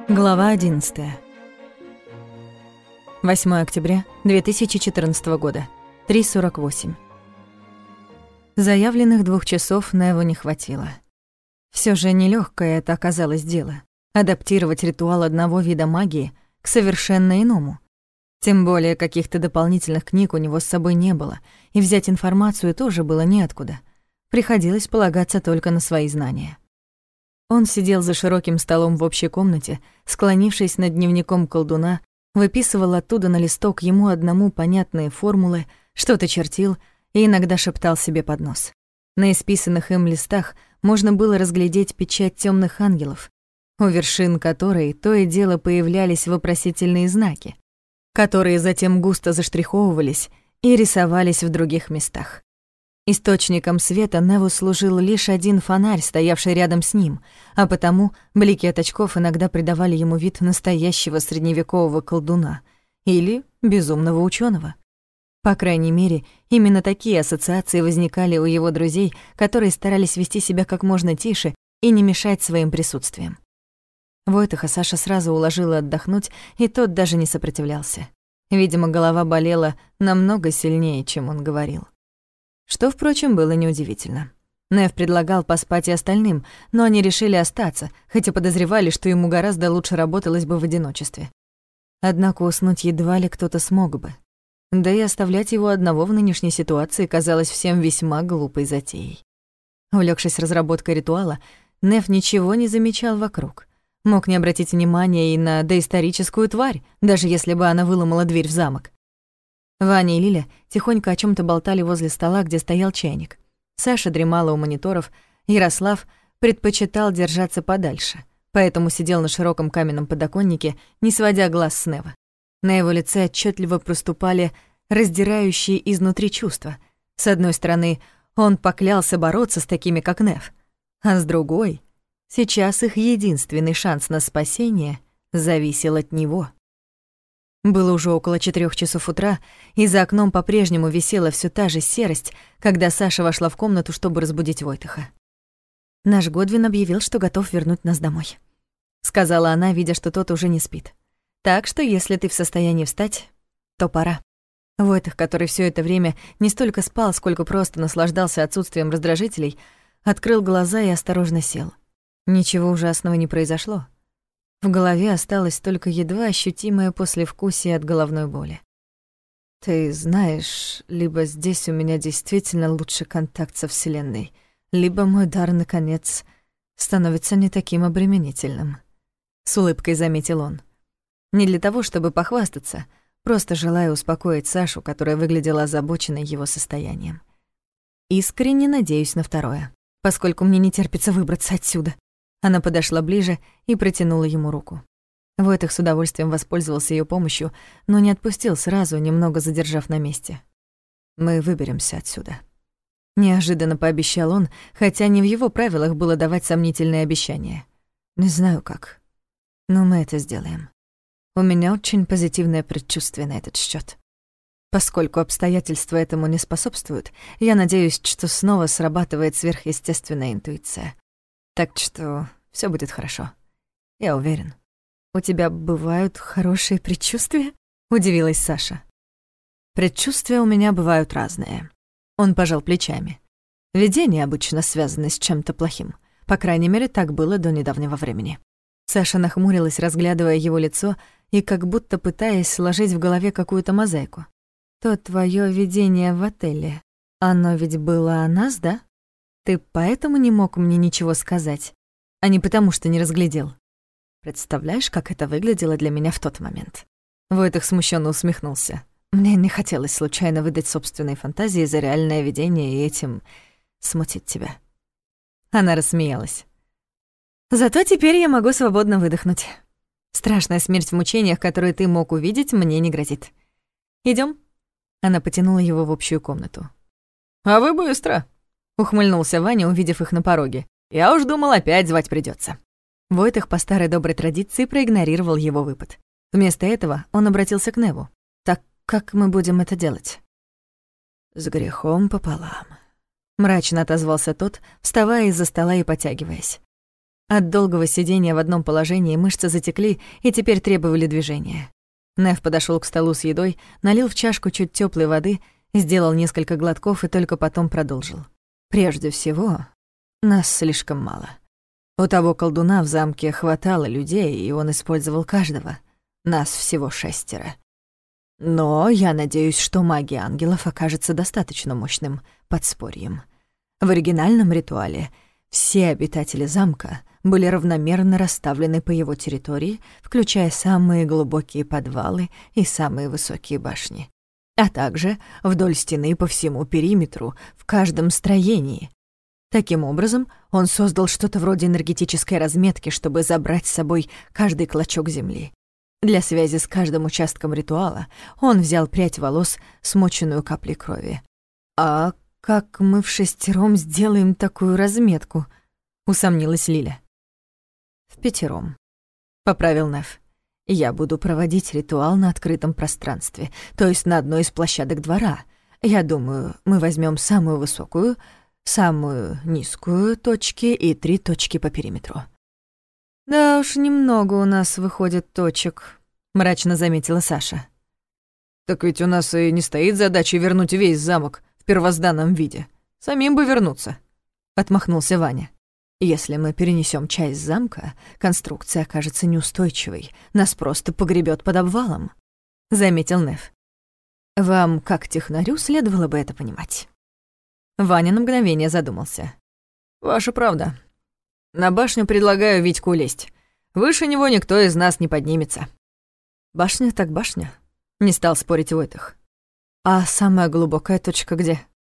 Глава 11. 8 октября 2014 года. 3:48. Заявленных 2 часов Неву не хватило. Всё же нелёгкое это оказалось дело — адаптировать ритуал одного вида магии к совершенно иному. Тем более каких-то дополнительных книг у него с собой не было, и взять информацию тоже было неоткуда. Приходилось полагаться только на свои знания. Он сидел за широким столом в общей комнате, склонившись над дневником колдуна, выписывал оттуда на листок ему одному понятные формулы, что-то чертил и иногда шептал себе под нос. На исписанных им листах можно было разглядеть печать тёмных ангелов, у вершин которой то и дело появлялись вопросительные знаки, которые затем густо заштриховывались и рисовались в других местах. Источником света Неву служил лишь один фонарь, стоявший рядом с ним, а потому блики от очков иногда придавали ему вид настоящего средневекового колдуна или безумного ученого. По крайней мере, именно такие ассоциации возникали у его друзей, которые старались вести себя как можно тише и не мешать своим присутствием. Войтаха Саша сразу уложила отдохнуть, и тот даже не сопротивлялся. Видимо, голова болела намного сильнее, чем он говорил. Что, впрочем, было неудивительно. Нев предлагал поспать и остальным, но они решили остаться, хотя подозревали, что ему гораздо лучше работалось бы в одиночестве. Однако уснуть едва ли кто-то смог бы. Да и оставлять его одного в нынешней ситуации казалось всем весьма глупой затеей. Увлёкшись разработкой ритуала, Нев ничего не замечал вокруг. Мог не обратить внимания и на доисторическую тварь, даже если бы она выломала дверь в замок. Ваня и Лиля тихонько о чём-то болтали возле стола, где стоял чайник. Саша дремала у мониторов, Ярослав предпочитал держаться подальше, поэтому сидел на широком каменном подоконнике, не сводя глаз с Нева. На его лице отчётливо проступали раздирающие изнутри чувства. С одной стороны, он поклялся бороться с такими, как Нев, а с другой, сейчас их единственный шанс на спасение зависел от него. Было уже около 4 часов утра, и за окном по-прежнему висела всё та же серость, когда Саша вошла в комнату, чтобы разбудить Войтаха. «Наш Годвин объявил, что готов вернуть нас домой», — сказала она, видя, что тот уже не спит. «Так что, если ты в состоянии встать, то пора». Войтах, который всё это время не столько спал, сколько просто наслаждался отсутствием раздражителей, открыл глаза и осторожно сел. Ничего ужасного не произошло. В голове осталось только едва ощутимое послевкусие от головной боли. «Ты знаешь, либо здесь у меня действительно лучший контакт со Вселенной, либо мой дар, наконец, становится не таким обременительным», — с улыбкой заметил он. Не для того, чтобы похвастаться, просто желая успокоить Сашу, которая выглядела озабоченной его состоянием. «Искренне надеюсь на второе, поскольку мне не терпится выбраться отсюда». Она подошла ближе и протянула ему руку. Войтах с удовольствием воспользовался её помощью, но не отпустил сразу, немного задержав на месте. «Мы выберемся отсюда», — неожиданно пообещал он, хотя не в его правилах было давать сомнительные обещания. «Не знаю как, но мы это сделаем. У меня очень позитивное предчувствие на этот счёт. Поскольку обстоятельства этому не способствуют, я надеюсь, что снова срабатывает сверхъестественная интуиция. Так что всё будет хорошо. Я уверен». «У тебя бывают хорошие предчувствия?» — удивилась Саша. «Предчувствия у меня бывают разные». Он пожал плечами. «Видения обычно связаны с чем-то плохим. По крайней мере, так было до недавнего времени». Саша нахмурилась, разглядывая его лицо и как будто пытаясь сложить в голове какую-то мозаику. «То твоё видение в отеле, оно ведь было о нас, да? Ты поэтому не мог мне ничего сказать, а не потому, что не разглядел? Представляешь, как это выглядело для меня в тот момент?» Войтах смущённо усмехнулся. «Мне не хотелось случайно выдать собственные фантазии за реальное видение и этим смутить тебя». Она рассмеялась. «Зато теперь я могу свободно выдохнуть. Страшная смерть в мучениях, которую ты мог увидеть, мне не грозит. Идём?» Она потянула его в общую комнату. «А вы быстро!» — ухмыльнулся Ваня, увидев их на пороге. «Я уж думал, опять звать придётся». Войтах по старой доброй традиции проигнорировал его выпад. Вместо этого он обратился к Неву. «Так как мы будем это делать?» «С грехом пополам», — мрачно отозвался тот, вставая из-за стола и потягиваясь. От долгого сидения в одном положении мышцы затекли и теперь требовали движения. Нев подошёл к столу с едой, налил в чашку чуть тёплой воды, сделал несколько глотков и только потом продолжил. «Прежде всего, нас слишком мало. У того колдуна в замке хватало людей, и он использовал каждого. Нас всего 6. Но я надеюсь, что магия ангелов окажется достаточно мощным подспорьем. В оригинальном ритуале все обитатели замка были равномерно расставлены по его территории, включая самые глубокие подвалы и самые высокие башни, а также вдоль стены по всему периметру, в каждом строении. Таким образом, он создал что-то вроде энергетической разметки, чтобы забрать с собой каждый клочок земли. Для связи с каждым участком ритуала он взял прядь волос, смоченную каплей крови. «А как мы вшестером сделаем такую разметку?» — усомнилась Лиля. «Впятером», — поправил Нев. «Я буду проводить ритуал на открытом пространстве, то есть на одной из площадок двора. Я думаю, мы возьмем самую высокую, самую низкую точки и 3 точки по периметру». «Да уж, немного у нас выходит точек», — мрачно заметила Саша. «Так ведь у нас и не стоит задача вернуть весь замок в первозданном виде. Самим бы вернуться», — отмахнулся Ваня. «Если мы перенесем часть замка, конструкция окажется неустойчивой, нас просто погребет под обвалом», — заметил Нев. «Вам, как технарю, следовало бы это понимать». Ваня на мгновение задумался. «Ваша правда. На башню предлагаю Витьку лезть. Выше него никто из нас не поднимется». «Башня так башня», — не стал спорить Войтых. «А самая глубокая точка где?»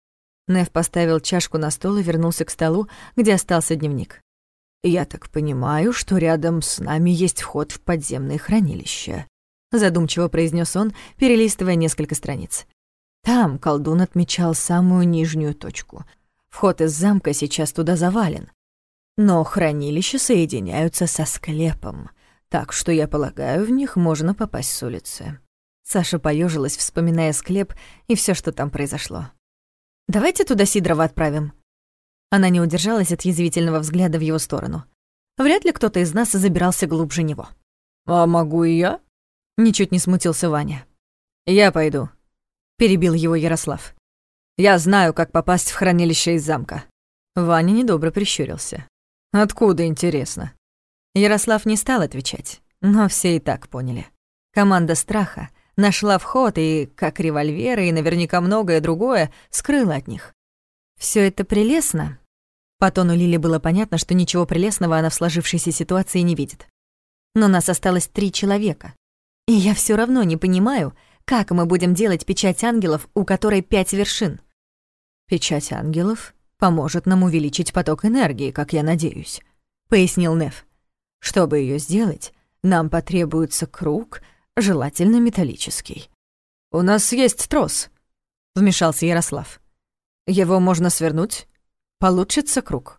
Нев поставил чашку на стол и вернулся к столу, где остался дневник. «Я так понимаю, что рядом с нами есть вход в подземное хранилище», — задумчиво произнес он, перелистывая несколько страниц. «Там колдун отмечал самую нижнюю точку. Вход из замка сейчас туда завален. Но хранилища соединяются со склепом, так что, я полагаю, в них можно попасть с улицы». Саша поёжилась, вспоминая склеп и всё, что там произошло. «Давайте туда Сидорова отправим». Она не удержалась от язвительного взгляда в его сторону. Вряд ли кто-то из нас забирался глубже него. «А могу и я?» Ничуть не смутился Ваня. «Я пойду», — перебил его Ярослав. «Я знаю, как попасть в хранилище из замка». Ваня недобро прищурился. «Откуда, интересно?» Ярослав не стал отвечать, но все и так поняли. Команда страха нашла вход и, как револьверы и наверняка многое другое, скрыла от них. Всё это прелестно. По тону Лили было понятно, что ничего прелестного она в сложившейся ситуации не видит. Но нас осталось 3 человека. И я всё равно не понимаю, как мы будем делать печать ангелов, у которой 5 вершин. «Печать ангелов поможет нам увеличить поток энергии, как я надеюсь», — пояснил Нев. «Чтобы её сделать, нам потребуется круг, желательно металлический». «У нас есть трос», — вмешался Ярослав. «Его можно свернуть. Получится круг».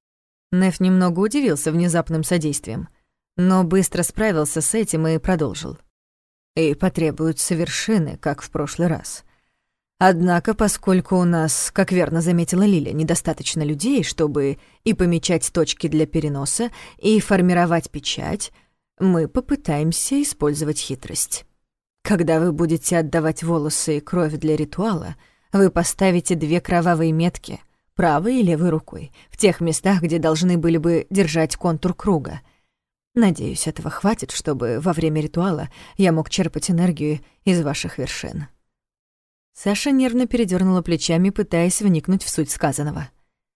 Нев немного удивился внезапным содействием, но быстро справился с этим и продолжил. «И потребуются вершины, как в прошлый раз. Однако, поскольку у нас, как верно заметила Лиля, недостаточно людей, чтобы и помечать точки для переноса, и формировать печать, мы попытаемся использовать хитрость. Когда вы будете отдавать волосы и кровь для ритуала, вы поставите 2 кровавые метки, правой и левой рукой, в тех местах, где должны были бы держать контур круга. Надеюсь, этого хватит, чтобы во время ритуала я мог черпать энергию из ваших вершин». Саша нервно передёрнула плечами, пытаясь вникнуть в суть сказанного.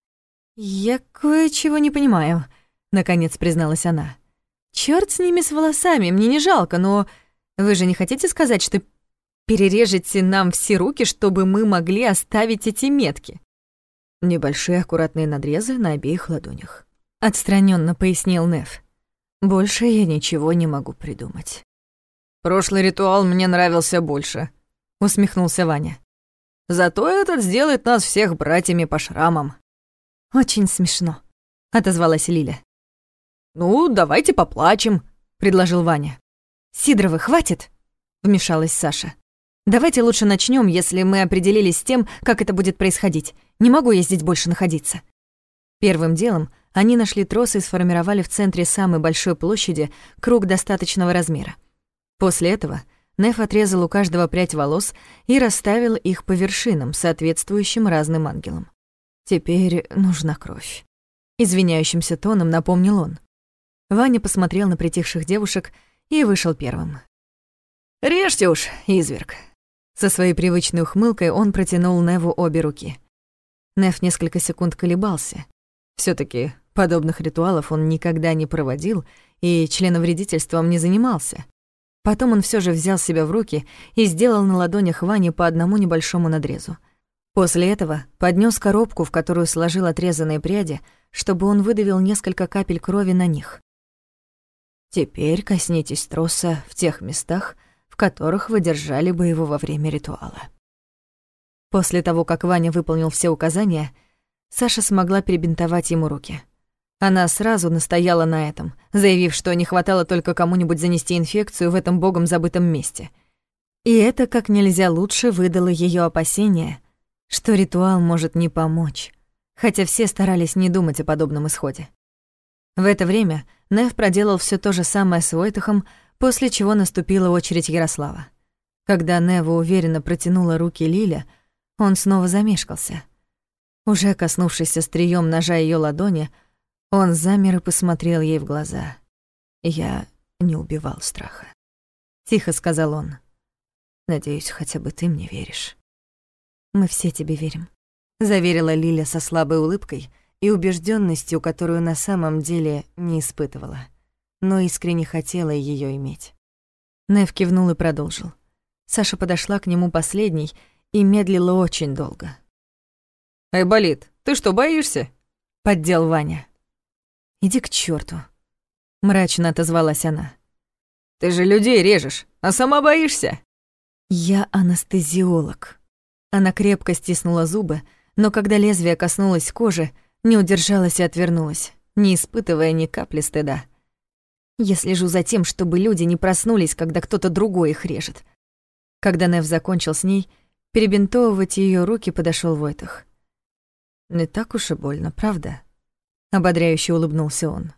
«Я кое-чего не понимаю», — наконец призналась она. «Чёрт с ними, с волосами, мне не жалко, но вы же не хотите сказать, что перережете нам все руки, чтобы мы могли оставить эти метки?» «Небольшие аккуратные надрезы на обеих ладонях», — отстранённо пояснил Нев. «Больше я ничего не могу придумать». «Прошлый ритуал мне нравился больше», — усмехнулся Ваня. «Зато этот сделает нас всех братьями по шрамам». «Очень смешно», — отозвалась Лиля. «Ну, давайте поплачем», — предложил Ваня. «Сидоровы, хватит!» — вмешалась Саша. «Давайте лучше начнём, если мы определились с тем, как это будет происходить. Не могу я здесь больше находиться». Первым делом они нашли трос и сформировали в центре самой большой площади круг достаточного размера. После этого Неф отрезал у каждого прядь волос и расставил их по вершинам, соответствующим разным ангелам. «Теперь нужна кровь», — извиняющимся тоном напомнил он. Ваня посмотрел на притихших девушек и вышел первым. «Режьте уж, изверг!» Со своей привычной ухмылкой он протянул Неву обе руки. Нев несколько секунд колебался. Всё-таки подобных ритуалов он никогда не проводил и членовредительством не занимался. Потом он всё же взял себя в руки и сделал на ладонях Вани по одному небольшому надрезу. После этого поднёс коробку, в которую сложил отрезанные пряди, чтобы он выдавил несколько капель крови на них. «Теперь коснитесь троса в тех местах, в которых вы держали бы его во время ритуала». После того, как Ваня выполнил все указания, Саша смогла перебинтовать ему руки. Она сразу настояла на этом, заявив, что не хватало только кому-нибудь занести инфекцию в этом богом забытом месте. И это как нельзя лучше выдало её опасения, что ритуал может не помочь, хотя все старались не думать о подобном исходе. В это время Нев проделал всё то же самое с Войтахом, после чего наступила очередь Ярослава. Когда Нева уверенно протянула руки Лиля, он снова замешкался. Уже коснувшись остриём ножа её ладони, он замер и посмотрел ей в глаза. «Я не убивал страха», — тихо сказал он. «Надеюсь, хотя бы ты мне веришь». «Мы все тебе верим», — заверила Лиля со слабой улыбкой и убеждённостью, которую на самом деле не испытывала, но искренне хотела её иметь. Нев кивнул и продолжил. Саша подошла к нему последней и медлила очень долго. «Айболит, ты что, боишься?» — поддел Ваня. «Иди к чёрту», — мрачно отозвалась она. «Ты же людей режешь, а сама боишься?» «Я анестезиолог». Она крепко стиснула зубы, но когда лезвие коснулось кожи, не удержалась и отвернулась, не испытывая ни капли стыда. «Я слежу за тем, чтобы люди не проснулись, когда кто-то другой их режет». Когда Нев закончил с ней, перебинтовывать её руки подошёл Войтах. «Не так уж и больно, правда?» — ободряюще улыбнулся он.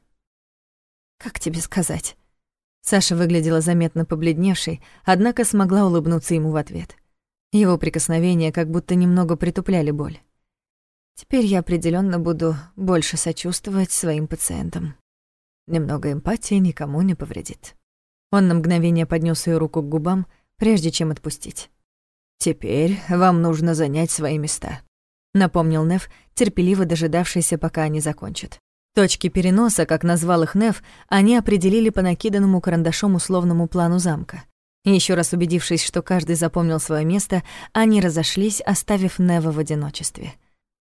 «Как тебе сказать?» Саша выглядела заметно побледневшей, однако смогла улыбнуться ему в ответ. Его прикосновения как будто немного притупляли боль. «Теперь я определённо буду больше сочувствовать своим пациентам. Немного эмпатии никому не повредит». Он на мгновение поднёс её руку к губам, прежде чем отпустить. «Теперь вам нужно занять свои места», — напомнил Нев, терпеливо дожидавшийся, пока они закончат. Точки переноса, как назвал их Нев, они определили по накиданному карандашом условному плану замка. Ещё раз убедившись, что каждый запомнил своё место, они разошлись, оставив Нева в одиночестве.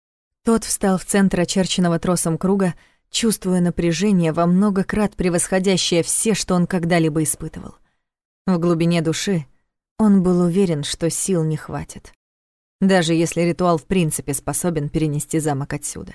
Тот встал в центр очерченного тросом круга, чувствуя напряжение, во много крат превосходящее все, что он когда-либо испытывал. В глубине души он был уверен, что сил не хватит, даже если ритуал в принципе способен перенести замок отсюда.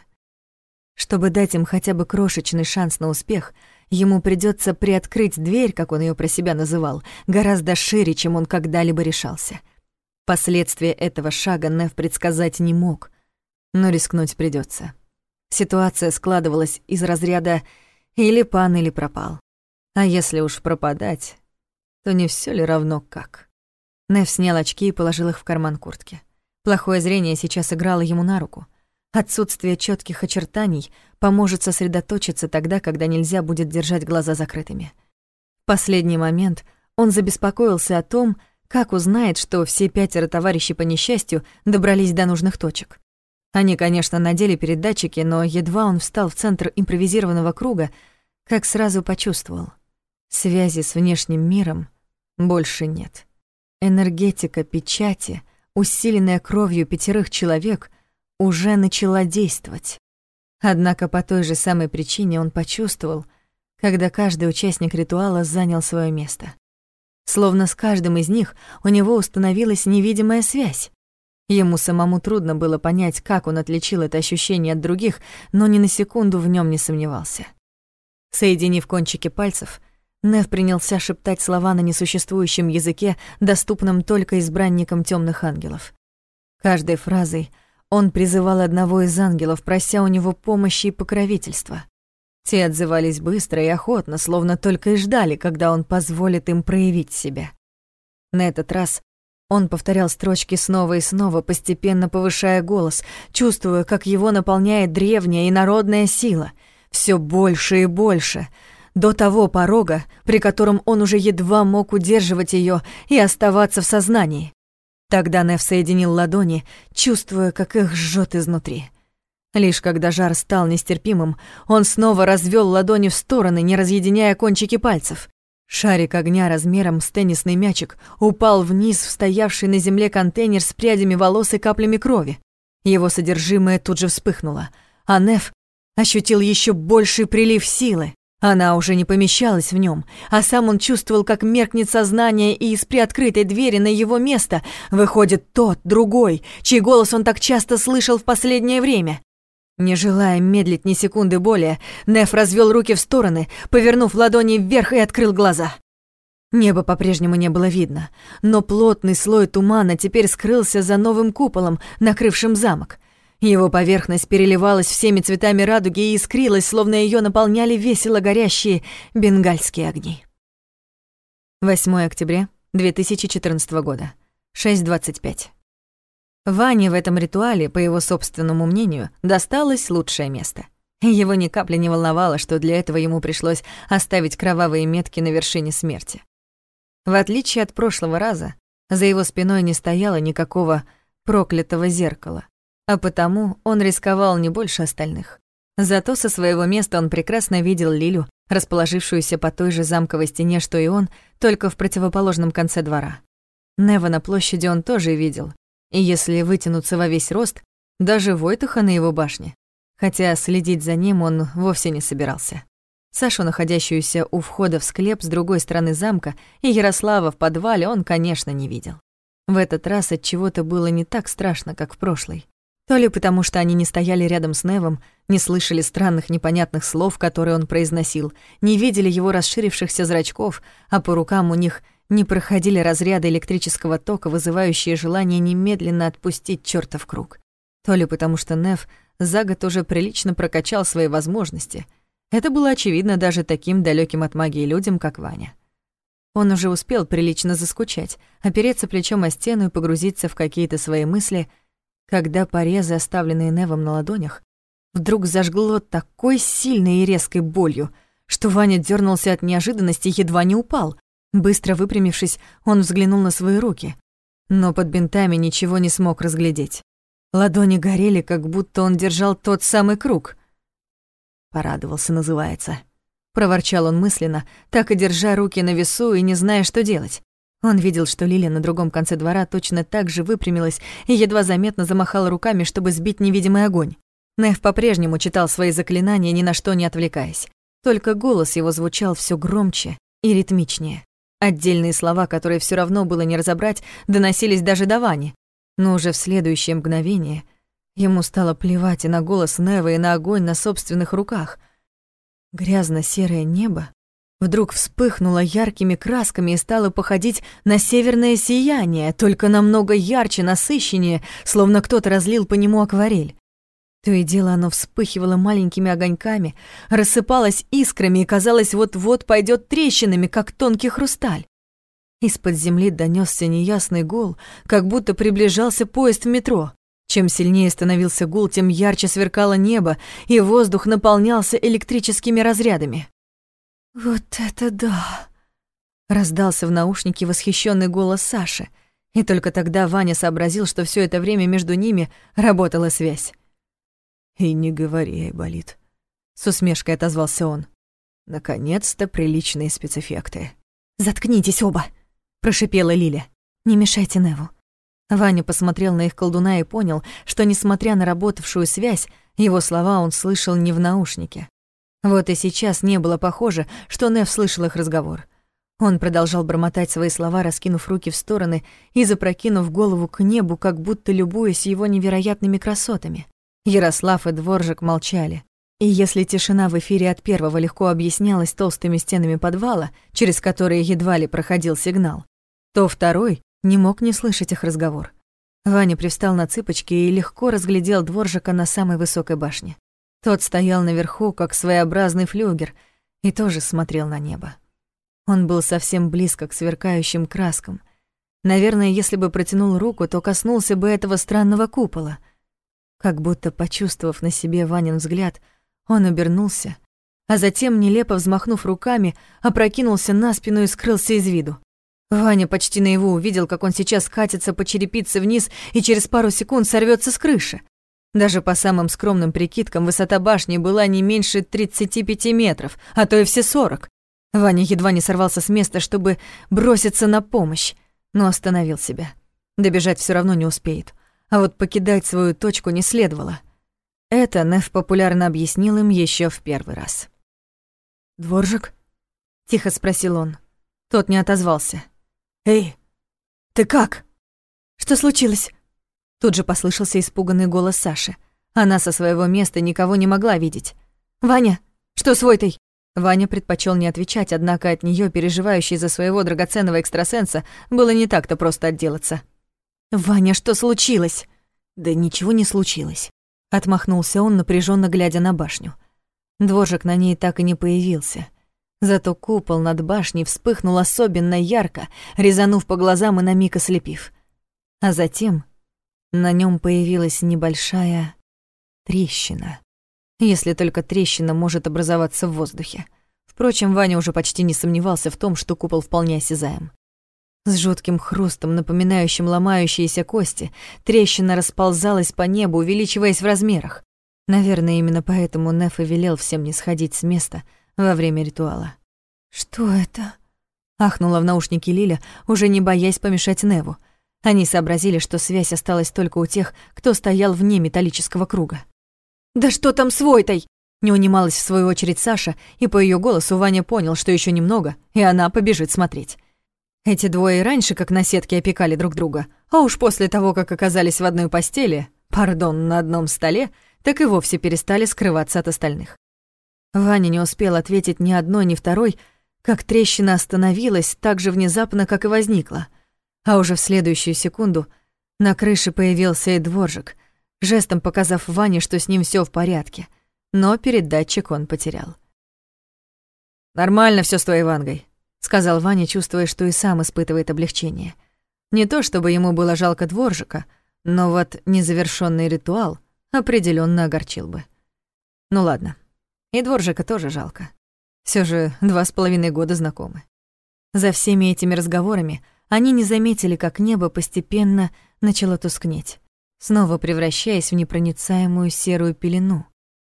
Чтобы дать им хотя бы крошечный шанс на успех, ему придётся приоткрыть дверь, как он её про себя называл, гораздо шире, чем он когда-либо решался. Последствия этого шага Нев предсказать не мог, но рискнуть придётся. Ситуация складывалась из разряда «или пан, или пропал». А если уж пропадать, то не всё ли равно как? Нев снял очки и положил их в карман куртки. Плохое зрение сейчас играло ему на руку. Отсутствие чётких очертаний поможет сосредоточиться тогда, когда нельзя будет держать глаза закрытыми. В последний момент он забеспокоился о том, как узнает, что все 5 товарищей по несчастью добрались до нужных точек. Они, конечно, надели передатчики, но едва он встал в центр импровизированного круга, как сразу почувствовал — связи с внешним миром больше нет. Энергетика печати, усиленная кровью 5 человек, уже начала действовать. Однако по той же самой причине он почувствовал, когда каждый участник ритуала занял своё место. Словно с каждым из них у него установилась невидимая связь. Ему самому трудно было понять, как он отличил это ощущение от других, но ни на секунду в нём не сомневался. Соединив кончики пальцев, Нев принялся шептать слова на несуществующем языке, доступном только избранникам тёмных ангелов. Каждой фразой он призывал одного из ангелов, прося у него помощи и покровительства. Те отзывались быстро и охотно, словно только и ждали, когда он позволит им проявить себя. На этот раз он повторял строчки снова и снова, постепенно повышая голос, чувствуя, как его наполняет древняя и народная сила, все больше и больше, до того порога, при котором он уже едва мог удерживать ее и оставаться в сознании. Тогда Неф соединил ладони, чувствуя, как их жжет изнутри. Лишь когда жар стал нестерпимым, он снова развел ладони в стороны, не разъединяя кончики пальцев. Шарик огня размером с теннисный мячик упал вниз в стоявший на земле контейнер с прядями волос и каплями крови. Его содержимое тут же вспыхнуло, а Неф ощутил еще больший прилив силы. Она уже не помещалась в нем, а сам он чувствовал, как меркнет сознание, и из приоткрытой двери на его место выходит тот, другой, чей голос он так часто слышал в последнее время. Не желая медлить ни секунды более, Неф развел руки в стороны, повернув ладони вверх, и открыл глаза. Небо по-прежнему не было видно, но плотный слой тумана теперь скрылся за новым куполом, накрывшим замок. Его поверхность переливалась всеми цветами радуги и искрилась, словно ее наполняли весело горящие бенгальские огни. 8 октября 2014 года, 6:25. Ване в этом ритуале, по его собственному мнению, досталось лучшее место. Его ни капли не волновало, что для этого ему пришлось оставить кровавые метки на вершине смерти. В отличие от прошлого раза, за его спиной не стояло никакого проклятого зеркала, а потому он рисковал не больше остальных. Зато со своего места он прекрасно видел Лилю, расположившуюся по той же замковой стене, что и он, только в противоположном конце двора. Нева на площади он тоже видел, и если вытянуться во весь рост, даже Войтаха на его башне, хотя следить за ним он вовсе не собирался. Сашу, находящуюся у входа в склеп с другой стороны замка, и Ярослава в подвале он, конечно, не видел. В этот раз от чего-то было не так страшно, как в прошлый. То ли потому, что они не стояли рядом с Невом, не слышали странных непонятных слов, которые он произносил, не видели его расширившихся зрачков, а по рукам у них не проходили разряды электрического тока, вызывающие желание немедленно отпустить чёртов круг. То ли потому, что Нев за год уже прилично прокачал свои возможности. Это было очевидно даже таким далёким от магии людям, как Ваня. Он уже успел прилично заскучать, опереться плечом о стену и погрузиться в какие-то свои мысли, когда порезы, оставленные Невом на ладонях, вдруг зажгло такой сильной и резкой болью, что Ваня дёрнулся от неожиданности и едва не упал. Быстро выпрямившись, он взглянул на свои руки, но под бинтами ничего не смог разглядеть. Ладони горели, как будто он держал тот самый круг. «Порадовался, называется», — проворчал он мысленно, так и держа руки на весу и не зная, что делать. Он видел, что Лиля на другом конце двора точно так же выпрямилась и едва заметно замахала руками, чтобы сбить невидимый огонь. Нев по-прежнему читал свои заклинания, ни на что не отвлекаясь. Только голос его звучал все громче и ритмичнее. Отдельные слова, которые все равно было не разобрать, доносились даже до Вани. Но уже в следующее мгновение ему стало плевать и на голос Нева, и на огонь на собственных руках. Грязно-серое небо вдруг вспыхнуло яркими красками и стало походить на северное сияние, только намного ярче, насыщеннее, словно кто-то разлил по нему акварель. То и дело оно вспыхивало маленькими огоньками, рассыпалось искрами и, казалось, вот-вот пойдет трещинами, как тонкий хрусталь. Из-под земли донёсся неясный гул, как будто приближался поезд в метро. Чем сильнее становился гул, тем ярче сверкало небо, и воздух наполнялся электрическими разрядами. «Вот это да!» — раздался в наушнике восхищенный голос Саши, и только тогда Ваня сообразил, что все это время между ними работала связь. «И не говори, болит», — с усмешкой отозвался он. «Наконец-то приличные спецэффекты». «Заткнитесь оба!» — прошипела Лиля. «Не мешайте Неву». Ваня посмотрел на их колдуна и понял, что, несмотря на работавшую связь, его слова он слышал не в наушнике. Вот и сейчас не было похоже, что Нев слышал их разговор. Он продолжал бормотать свои слова, раскинув руки в стороны и запрокинув голову к небу, как будто любуясь его невероятными красотами. Ярослав и Дворжик молчали. И если тишина в эфире от первого легко объяснялась толстыми стенами подвала, через которые едва ли проходил сигнал, то второй не мог не слышать их разговор. Ваня привстал на цыпочки и легко разглядел Дворжика на самой высокой башне. Тот стоял наверху, как своеобразный флюгер, и тоже смотрел на небо. Он был совсем близко к сверкающим краскам. Наверное, если бы протянул руку, то коснулся бы этого странного купола. Как будто почувствовав на себе Ванин взгляд, он обернулся, а затем, нелепо взмахнув руками, опрокинулся на спину и скрылся из виду. Ваня почти наяву увидел, как он сейчас катится по черепице вниз и через пару секунд сорвется с крыши. Даже по самым скромным прикидкам высота башни была не меньше 35 метров, а то и все 40. Ваня едва не сорвался с места, чтобы броситься на помощь, но остановил себя. Добежать все равно не успеет, а вот покидать свою точку не следовало. Это Неф популярно объяснил им еще в первый раз. «Дворжик?» — тихо спросил он. Тот не отозвался. «Эй, ты как?» «Что случилось?» Тут же послышался испуганный голос Саши. Она со своего места никого не могла видеть. «Ваня, что с Войтой?» Ваня предпочел не отвечать, однако от нее, переживающей за своего драгоценного экстрасенса, было не так-то просто отделаться. «Ваня, что случилось?» «Да ничего не случилось», — отмахнулся он, напряженно глядя на башню. Дворжик на ней так и не появился. Зато купол над башней вспыхнул особенно ярко, резанув по глазам и на миг ослепив. А затем на нем появилась небольшая трещина. Если только трещина может образоваться в воздухе. Впрочем, Ваня уже почти не сомневался в том, что купол вполне осязаем. С жутким хрустом, напоминающим ломающиеся кости, трещина расползалась по небу, увеличиваясь в размерах. Наверное, именно поэтому Неф и велел всем не сходить с места во время ритуала. «Что это?» — ахнула в наушнике Лиля, уже не боясь помешать Неву. Они сообразили, что связь осталась только у тех, кто стоял вне металлического круга. «Да что там с Войтой?» — не унималась в свою очередь Саша, и по ее голосу Ваня понял, что еще немного, и она побежит смотреть. Эти двое и раньше как на сетке опекали друг друга, а уж после того, как оказались в одной постели, на одном столе, так и вовсе перестали скрываться от остальных. Ваня не успел ответить ни одной, ни второй, как трещина остановилась так же внезапно, как и возникла. А уже в следующую секунду на крыше появился и Дворжик, жестом показав Ване, что с ним все в порядке, но передатчик он потерял. «Нормально все с твоей Вангой», — сказал Ваня, чувствуя, что и сам испытывает облегчение. Не то чтобы ему было жалко Дворжика, но вот незавершённый ритуал определённо огорчил бы. Ну ладно, и Дворжика тоже жалко. Всё же 2,5 года знакомы. За всеми этими разговорами они не заметили, как небо постепенно начало тускнеть, снова превращаясь в непроницаемую серую пелену.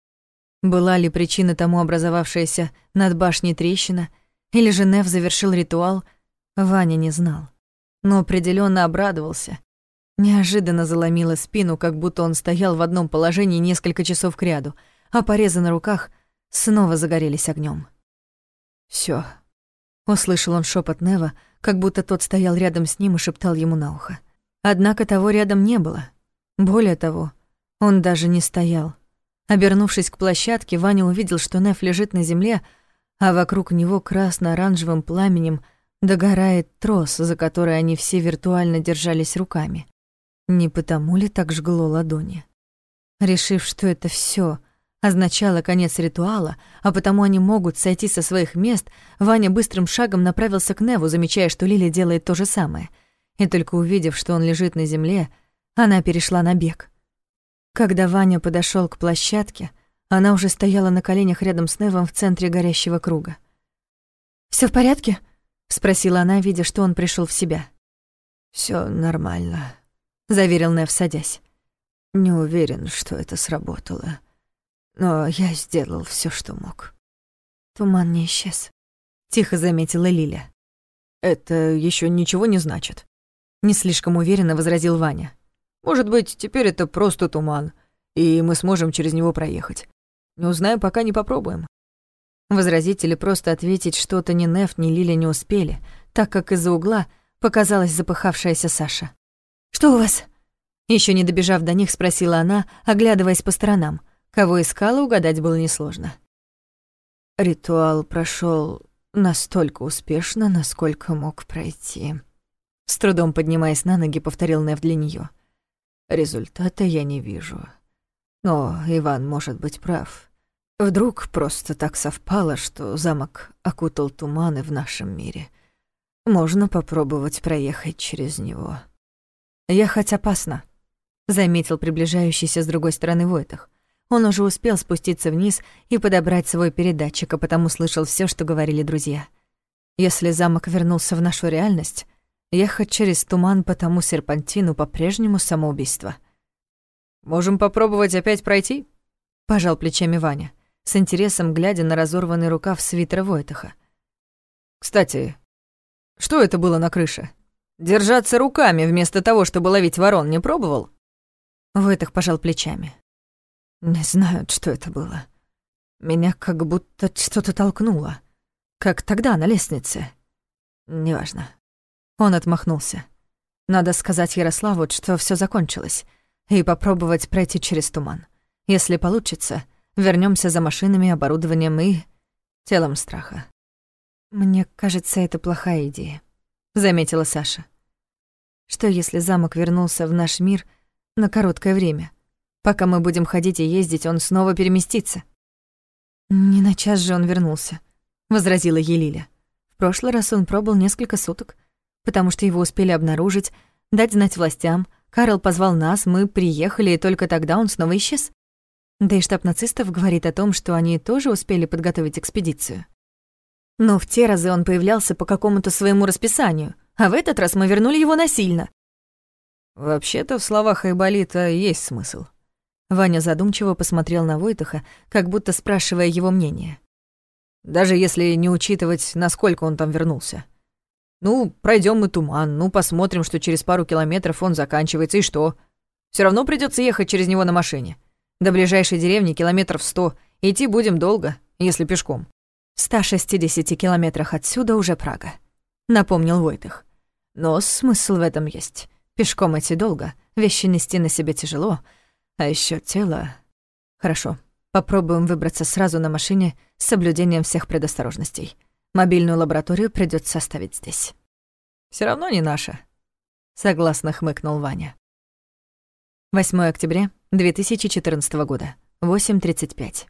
Была ли причина тому образовавшаяся над башней трещина, или же Неф завершил ритуал, Ваня не знал, но определённо обрадовался. Неожиданно заломило спину, как будто он стоял в одном положении несколько часов кряду, а порезы на руках снова загорелись огнём. «Всё», — услышал он шёпот Нева, как будто тот стоял рядом с ним и шептал ему на ухо. Однако того рядом не было. Более того, он даже не стоял. Обернувшись к площадке, Ваня увидел, что Неф лежит на земле, а вокруг него красно-оранжевым пламенем догорает трос, за который они все виртуально держались руками. Не потому ли так жгло ладони? Решив, что это всё означало конец ритуала, а потому они могут сойти со своих мест, Ваня быстрым шагом направился к Неву, замечая, что Лиля делает то же самое. И только увидев, что он лежит на земле, она перешла на бег. Когда Ваня подошёл к площадке, она уже стояла на коленях рядом с Невом в центре горящего круга. «Всё в порядке?» — спросила она, видя, что он пришёл в себя. «Всё нормально», — заверил Нев, садясь. «Не уверен, что это сработало, но я сделал всё, что мог». «Туман не исчез», — тихо заметила Лиля. «Это ещё ничего не значит», — не слишком уверенно возразил Ваня. «Может быть, теперь это просто туман, и мы сможем через него проехать. Не узнаем, пока не попробуем». Возразить или просто ответить что-то ни Неф, ни Лиля не успели, так как из-за угла показалась запыхавшаяся Саша. «Что у вас?» Ещё не добежав до них, спросила она, оглядываясь по сторонам. Кого искала, угадать было несложно. «Ритуал прошёл настолько успешно, насколько мог пройти», с трудом поднимаясь на ноги, повторил Неф для неё. результата я не вижу. Но Иван может быть прав. Вдруг просто так совпало, что замок окутал туманы в нашем мире. Можно попробовать проехать через него. «Ехать опасно», — заметил приближающийся с другой стороны Войтах. Он уже успел спуститься вниз и подобрать свой передатчик, а потому слышал все, что говорили друзья. Если замок вернулся в нашу реальность, ехать через туман по тому серпантину по-прежнему самоубийство. «Можем попробовать опять пройти?» — пожал плечами Ваня, с интересом глядя на разорванный рукав свитера Войтаха. «Кстати, что это было на крыше? Держаться руками вместо того, чтобы ловить ворон, не пробовал?» Войтах пожал плечами. Не знаю, что это было. Меня как будто что-то толкнуло. Как тогда на лестнице. Неважно. Он отмахнулся. Надо сказать Ярославу, что все закончилось, и попробовать пройти через туман. Если получится, вернемся за машинами, оборудованием и телом страха. «Мне кажется, это плохая идея», — заметила Саша. «Что, если замок вернулся в наш мир на короткое время? Пока мы будем ходить и ездить, он снова переместится». «Не на час же он вернулся», — возразила Елиля. «В прошлый раз он пробыл несколько суток, потому что его успели обнаружить, дать знать властям. Карл позвал нас, мы приехали, и только тогда он снова исчез. Да и штаб нацистов говорит о том, что они тоже успели подготовить экспедицию. Но в те разы он появлялся по какому-то своему расписанию, а в этот раз мы вернули его насильно». «Вообще-то в словах Айболита есть смысл». Ваня задумчиво посмотрел на Войтаха, как будто спрашивая его мнение. «Даже если не учитывать, насколько он там вернулся. Ну, пройдем мы туман, ну, посмотрим, что через пару километров он заканчивается, и что? Все равно придется ехать через него на машине. До ближайшей деревни километров 100, идти будем долго, если пешком». «В 160 километрах отсюда уже Прага», — напомнил Войтах. «Но смысл в этом есть. Пешком идти долго, вещи нести на себе тяжело, а еще тело... Хорошо, попробуем выбраться сразу на машине с соблюдением всех предосторожностей. Мобильную лабораторию придется оставить здесь». Все равно не наша», — согласно хмыкнул Ваня. 8 октября 2014 года, 8:35.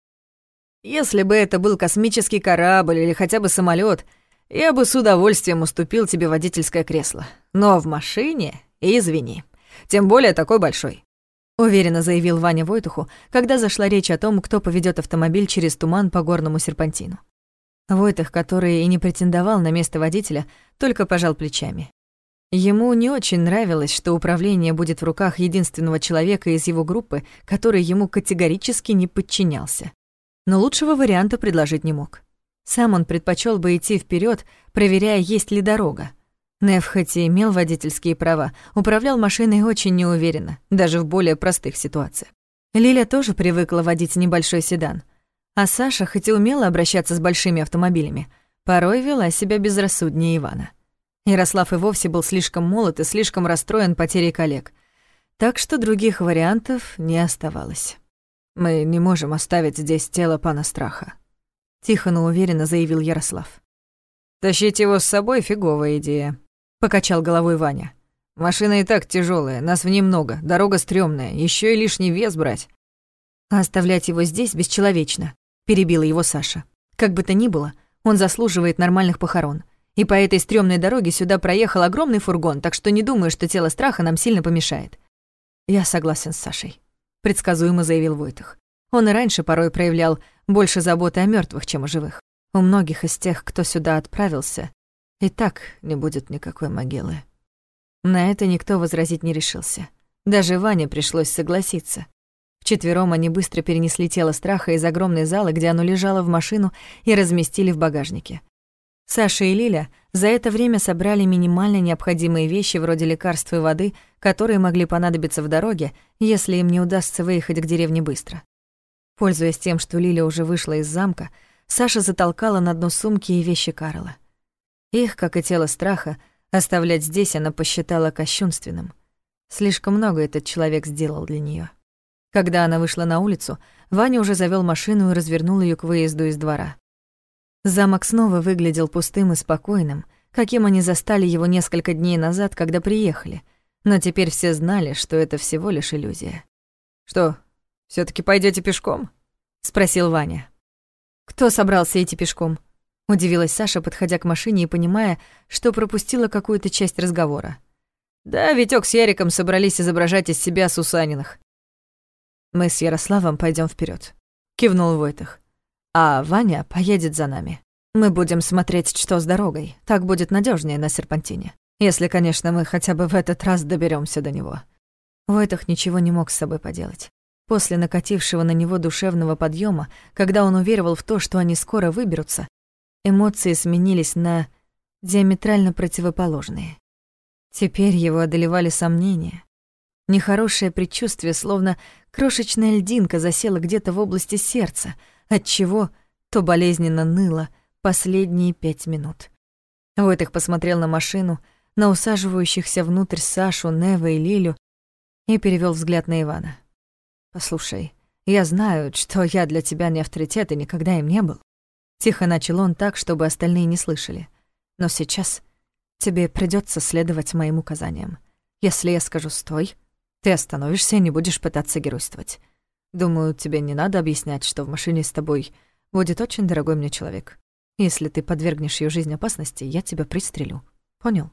«Если бы это был космический корабль или хотя бы самолет, я бы с удовольствием уступил тебе водительское кресло. Но в машине, извини, тем более такой большой», — уверенно заявил Ваня Войтуху, когда зашла речь о том, кто поведет автомобиль через туман по горному серпантину. Войтах, который и не претендовал на место водителя, только пожал плечами. Ему не очень нравилось, что управление будет в руках единственного человека из его группы, который ему категорически не подчинялся. Но лучшего варианта предложить не мог. Сам он предпочел бы идти вперед, проверяя, есть ли дорога. Нев, хоть и имел водительские права, управлял машиной очень неуверенно, даже в более простых ситуациях. Лиля тоже привыкла водить небольшой седан, а Саша, хоть и умела обращаться с большими автомобилями, порой вела себя безрассуднее Ивана. Ярослав и вовсе был слишком молод и слишком расстроен потерей коллег, так что других вариантов не оставалось. «Мы не можем оставить здесь тело пана Страха», — тихо, но уверенно заявил Ярослав. «Тащить его с собой — фиговая идея», — покачал головой Ваня. «Машина и так тяжелая, нас в ней много, дорога стрёмная, еще и лишний вес брать». «А оставлять его здесь бесчеловечно», — перебила его Саша. «Как бы то ни было, он заслуживает нормальных похорон. И по этой стрёмной дороге сюда проехал огромный фургон, так что не думаю, что тело Страха нам сильно помешает». «Я согласен с Сашей», — предсказуемо заявил Войтах. Он и раньше порой проявлял больше заботы о мёртвых, чем о живых. У многих из тех, кто сюда отправился, и так не будет никакой могилы. На это никто возразить не решился. Даже Ване пришлось согласиться. Вчетвером они быстро перенесли тело Страха из огромной залы, где оно лежало, в машину и разместили в багажнике. Саша и Лиля за это время собрали минимально необходимые вещи вроде лекарств и воды, которые могли понадобиться в дороге, если им не удастся выехать к деревне быстро. Пользуясь тем, что Лиля уже вышла из замка, Саша затолкала на дно сумки и вещи Карла. Их, как и тело Страха, оставлять здесь она посчитала кощунственным. Слишком много этот человек сделал для неё. Когда она вышла на улицу, Ваня уже завёл машину и развернул её к выезду из двора. Замок снова выглядел пустым и спокойным, каким они застали его несколько дней назад, когда приехали. Но теперь все знали, что это всего лишь иллюзия. «Что, все таки пойдете пешком?» — спросил Ваня. «Кто собрался идти пешком?» — удивилась Саша, подходя к машине и понимая, что пропустила какую-то часть разговора. «Да, Витёк с Яриком собрались изображать из себя Сусаниных». «Мы с Ярославом пойдем вперед, кивнул Войтых. «А Ваня поедет за нами. Мы будем смотреть, что с дорогой. Так будет надежнее на серпантине. Если, конечно, мы хотя бы в этот раз доберемся до него». Войтых ничего не мог с собой поделать. После накатившего на него душевного подъема, когда он уверовал в то, что они скоро выберутся, эмоции сменились на диаметрально противоположные. Теперь его одолевали сомнения. Нехорошее предчувствие, словно крошечная льдинка, засело где-то в области сердца, отчего то болезненно ныло последние 5 минут. Войтых посмотрел на машину, на усаживающихся внутрь Сашу, Нева и Лилю и перевёл взгляд на Ивана. «Послушай, я знаю, что я для тебя не авторитет и никогда им не был». Тихо начал он так, чтобы остальные не слышали. «Но сейчас тебе придётся следовать моим указаниям. Если я скажу «стой», ты остановишься и не будешь пытаться геройствовать. Думаю, тебе не надо объяснять, что в машине с тобой будет очень дорогой мне человек. Если ты подвергнешь её жизнь опасности, я тебя пристрелю. Понял?»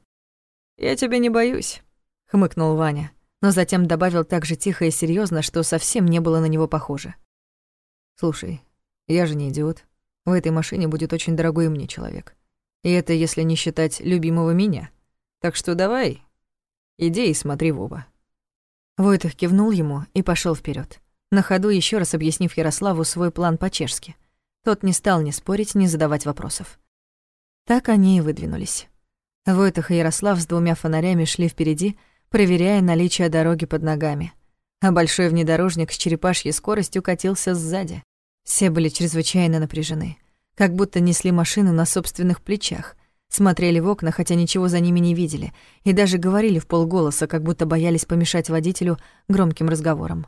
«Я тебя не боюсь», — хмыкнул Ваня, но затем добавил так же тихо и серьёзно, что совсем не было на него похоже. «Слушай, я же не идиот. В этой машине будет очень дорогой мне человек. И это если не считать любимого меня. Так что давай, иди и смотри в оба». Войтых кивнул ему и пошёл вперёд, на ходу ещё раз объяснив Ярославу свой план по-чешски. Тот не стал ни спорить, ни задавать вопросов. Так они и выдвинулись. Войтых и Ярослав с 2 фонарями шли впереди, проверяя наличие дороги под ногами, а большой внедорожник с черепашьей скоростью катился сзади. Все были чрезвычайно напряжены, как будто несли машину на собственных плечах, смотрели в окна, хотя ничего за ними не видели, и даже говорили вполголоса, как будто боялись помешать водителю громким разговором.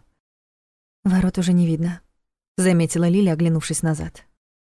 «Ворот уже не видно», — заметила Лиля, оглянувшись назад.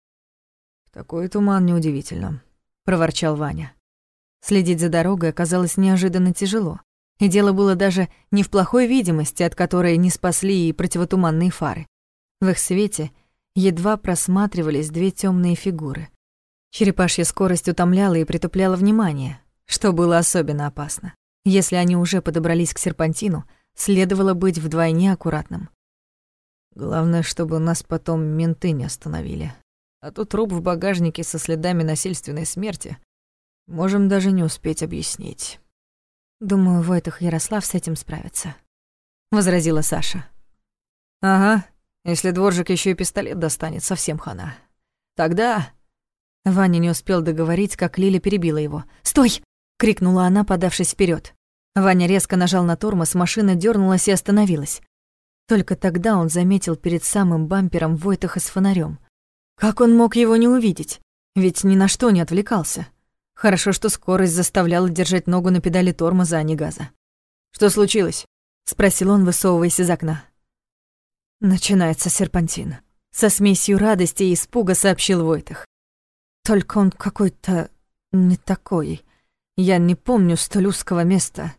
«Такой туман неудивительно», — проворчал Ваня. Следить за дорогой оказалось неожиданно тяжело, и дело было даже не в плохой видимости, от которой не спасли и противотуманные фары. В их свете едва просматривались 2 тёмные фигуры. Черепашья скорость утомляла и притупляла внимание, что было особенно опасно. Если они уже подобрались к серпантину, следовало быть вдвойне аккуратным. «Главное, чтобы нас потом менты не остановили. А то труп в багажнике со следами насильственной смерти можем даже не успеть объяснить». «Думаю, Войтых и Ярослав с этим справятся», — возразила Саша. «Ага, если дворжик ещё и пистолет достанет, совсем хана. Тогда...» Ваня не успел договорить, как Лиля перебила его. «Стой!» — крикнула она, подавшись вперёд. Ваня резко нажал на тормоз, машина дёрнулась и остановилась. Только тогда он заметил перед самым бампером Войтыха с фонарём. Как он мог его не увидеть? Ведь ни на что не отвлекался. Хорошо, что скорость заставляла держать ногу на педали тормоза, а не газа. «Что случилось?» — спросил он, высовываясь из окна. «Начинается серпантин», — со смесью радости и испуга сообщил Войтых. «Только он какой-то не такой. Я не помню столь узкого места.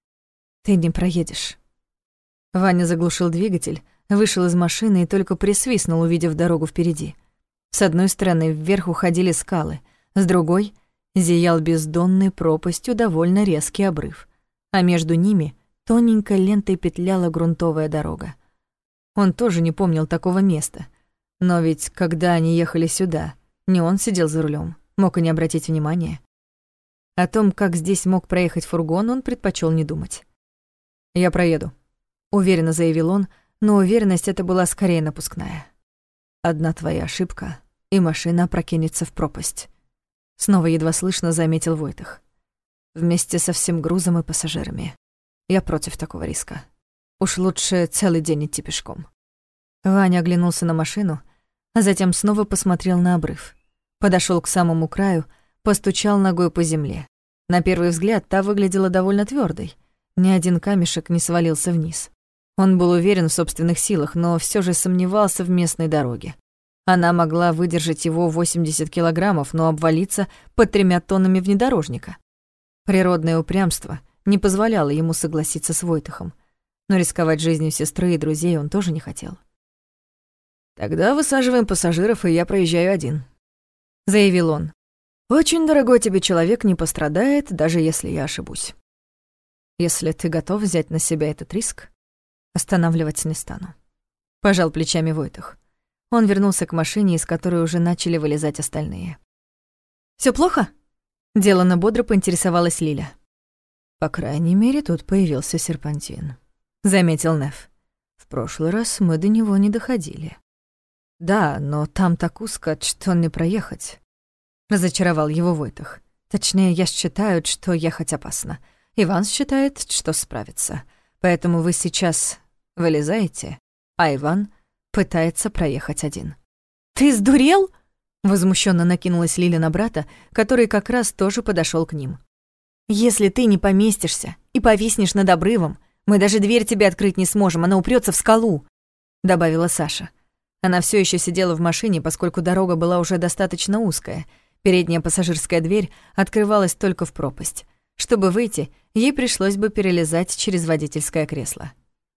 Ты не проедешь». Ваня заглушил двигатель, вышел из машины и только присвистнул, увидев дорогу впереди. С одной стороны вверх уходили скалы, с другой зиял бездонной пропастью довольно резкий обрыв, а между ними тоненькой лентой петляла грунтовая дорога. Он тоже не помнил такого места, но ведь когда они ехали сюда, не он сидел за рулем, мог и не обратить внимания. О том, как здесь мог проехать фургон, он предпочел не думать. «Я проеду», — уверенно заявил он, но уверенность эта была скорее напускная. «Одна твоя ошибка, и машина опрокинется в пропасть», — снова едва слышно заметил Войтых. «Вместе со всем грузом и пассажирами. Я против такого риска. Уж лучше целый день идти пешком». Ваня оглянулся на машину, а затем снова посмотрел на обрыв. Подошёл к самому краю, постучал ногой по земле. На первый взгляд та выглядела довольно твёрдой. Ни один камешек не свалился вниз. Он был уверен в собственных силах, но всё же сомневался в местной дороге. Она могла выдержать его 80 килограммов, но обвалиться под 3 тоннами внедорожника. Природное упрямство не позволяла ему согласиться с Войтахом, но рисковать жизнью сестры и друзей он тоже не хотел. «Тогда высаживаем пассажиров, и я проезжаю один», — заявил он. «Очень дорогой тебе человек не пострадает, даже если я ошибусь. Если ты готов взять на себя этот риск, останавливать не стану», — пожал плечами Войтах. Он вернулся к машине, из которой уже начали вылезать остальные. «Всё плохо?» — делано бодро поинтересовалась Лиля. «По крайней мере, тут появился серпантин», — заметил Неф. «В прошлый раз мы до него не доходили». «Да, но там так узко, что не проехать», — разочаровал его Войтах. «Точнее, я считаю, что ехать опасно. Иван считает, что справится. Поэтому вы сейчас вылезаете, а Иван пытается проехать один». «Ты сдурел?» — возмущенно накинулась Лиля на брата, который как раз тоже подошел к ним. «Если ты не поместишься и повиснешь над обрывом, мы даже дверь тебе открыть не сможем, она упрется в скалу», — добавила Саша. Она все еще сидела в машине, поскольку дорога была уже достаточно узкая. Передняя пассажирская дверь открывалась только в пропасть. Чтобы выйти, ей пришлось бы перелезать через водительское кресло.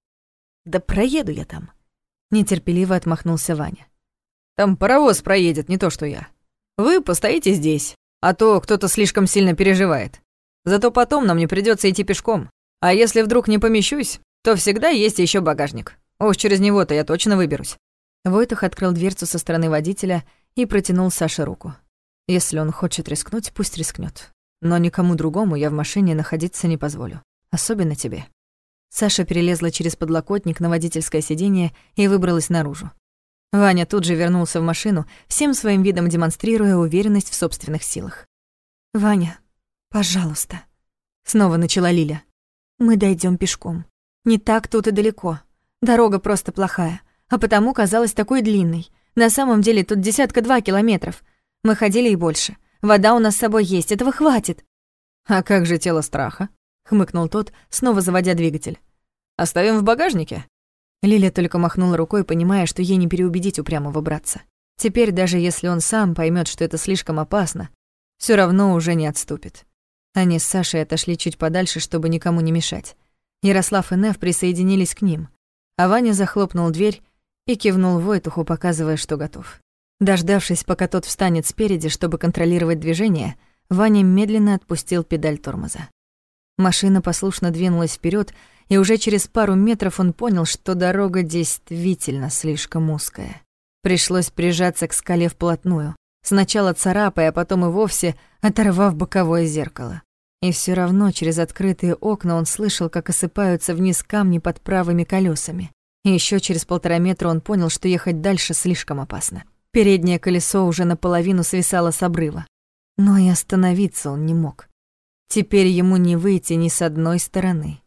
«Да проеду я там», — нетерпеливо отмахнулся Ваня. «Там паровоз проедет, не то что я. Вы постоите здесь, а то кто-то слишком сильно переживает. Зато потом нам не придется идти пешком. А если вдруг не помещусь, то всегда есть еще багажник. Уж через него-то я точно выберусь». Войтах открыл дверцу со стороны водителя и протянул Саше руку. «Если он хочет рискнуть, пусть рискнет. Но никому другому я в машине находиться не позволю. Особенно тебе». Саша перелезла через подлокотник на водительское сиденье и выбралась наружу. Ваня тут же вернулся в машину, всем своим видом демонстрируя уверенность в собственных силах. «Ваня, пожалуйста», — снова начала Лиля. «Мы дойдем пешком. Не так тут и далеко. Дорога просто плохая, а потому казалась такой длинной. На самом деле тут 1,2 километров. Мы ходили и больше. Вода у нас с собой есть, этого хватит». «А как же тело страха?» — хмыкнул тот, снова заводя двигатель. «Оставим в багажнике?» Лиля только махнула рукой, понимая, что ей не переубедить упрямого братца. Теперь, даже если он сам поймет, что это слишком опасно, все равно уже не отступит. Они с Сашей отошли чуть подальше, чтобы никому не мешать. Ярослав и Неф присоединились к ним, а Ваня захлопнул дверь и кивнул Войтуху, показывая, что готов. Дождавшись, пока тот встанет спереди, чтобы контролировать движение, Ваня медленно отпустил педаль тормоза. Машина послушно двинулась вперед, и уже через пару метров он понял, что дорога действительно слишком узкая. Пришлось прижаться к скале вплотную, сначала царапая, а потом и вовсе оторвав боковое зеркало. И все равно через открытые окна он слышал, как осыпаются вниз камни под правыми колесами. И еще через 1,5 метра он понял, что ехать дальше слишком опасно. Переднее колесо уже наполовину свисало с обрыва. Но и остановиться он не мог. Теперь ему не выйти ни с одной стороны.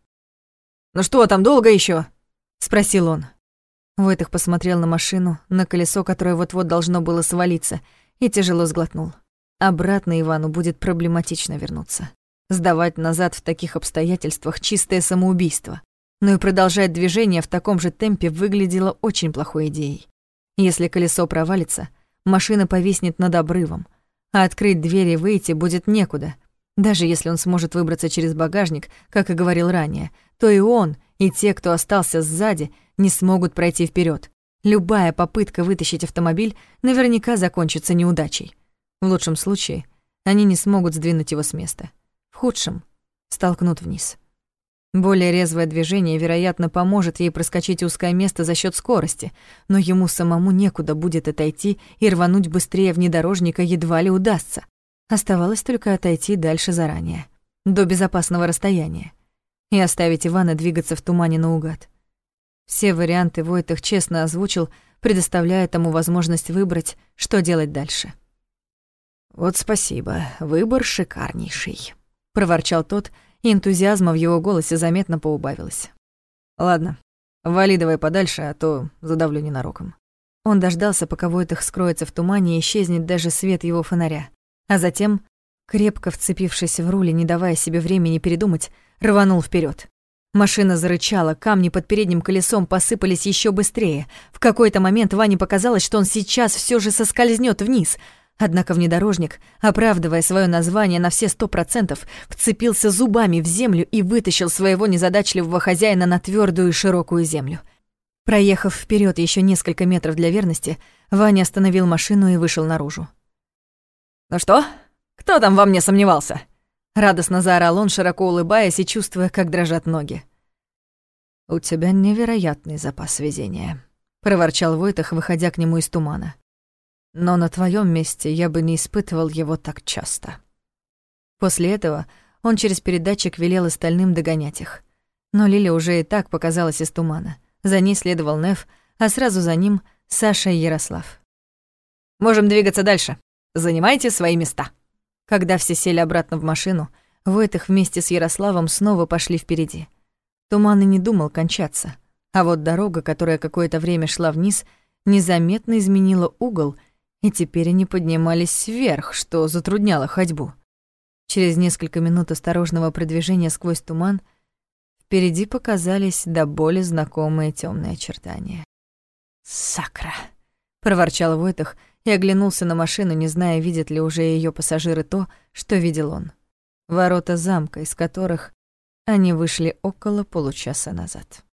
«Ну что, там долго еще? Спросил он. Войтах посмотрел на машину, на колесо, которое вот-вот должно было свалиться, и тяжело сглотнул. Обратно Ивану будет проблематично вернуться. Сдавать назад в таких обстоятельствах — чистое самоубийство. Но и продолжать движение в таком же темпе выглядело очень плохой идеей. Если колесо провалится, машина повиснет над обрывом, а открыть дверь и выйти будет некуда. Даже если он сможет выбраться через багажник, как и говорил ранее, то и он, и те, кто остался сзади, не смогут пройти вперед. Любая попытка вытащить автомобиль наверняка закончится неудачей. В лучшем случае они не смогут сдвинуть его с места. В худшем — столкнут вниз. Более резвое движение, вероятно, поможет ей проскочить узкое место за счет скорости, но ему самому некуда будет отойти, и рвануть быстрее внедорожника едва ли удастся. Оставалось только отойти дальше заранее, до безопасного расстояния, и оставить Ивана двигаться в тумане наугад. Все варианты Войтах честно озвучил, предоставляя тому возможность выбрать, что делать дальше. «Вот спасибо, выбор шикарнейший», — проворчал тот, и энтузиазма в его голосе заметно поубавилось. «Ладно, вали давай подальше, а то задавлю ненароком». Он дождался, пока Войтах скроется в тумане и исчезнет даже свет его фонаря, а затем, крепко вцепившись в руль и не давая себе времени передумать, рванул вперед. Машина зарычала, камни под передним колесом посыпались еще быстрее. В какой-то момент Ване показалось, что он сейчас все же соскользнет вниз, Однако внедорожник, оправдывая свое название на все 100%, вцепился зубами в землю и вытащил своего незадачливого хозяина на твердую и широкую землю. Проехав вперед еще несколько метров для верности, Ваня остановил машину и вышел наружу. «Ну что? Кто там во мне сомневался?» Радостно заорал он, широко улыбаясь и чувствуя, как дрожат ноги. «У тебя невероятный запас везения», — проворчал Войтах, выходя к нему из тумана. «Но на твоем месте я бы не испытывал его так часто». После этого он через передатчик велел остальным догонять их. Но Лиля уже и так показалась из тумана. За ней следовал Нев, а сразу за ним Саша и Ярослав. «Можем двигаться дальше. Занимайте свои места». Когда все сели обратно в машину, Войтах вместе с Ярославом снова пошли впереди. Туман и не думал кончаться, а вот дорога, которая какое-то время шла вниз, незаметно изменила угол, и теперь они поднимались вверх, что затрудняло ходьбу. Через несколько минут осторожного продвижения сквозь туман впереди показались до боли знакомые тёмные очертания. «Сакра!» — проворчал Войтах и оглянулся на машину, не зная, видят ли уже её пассажиры то, что видел он. Ворота замка, из которых они вышли около получаса назад.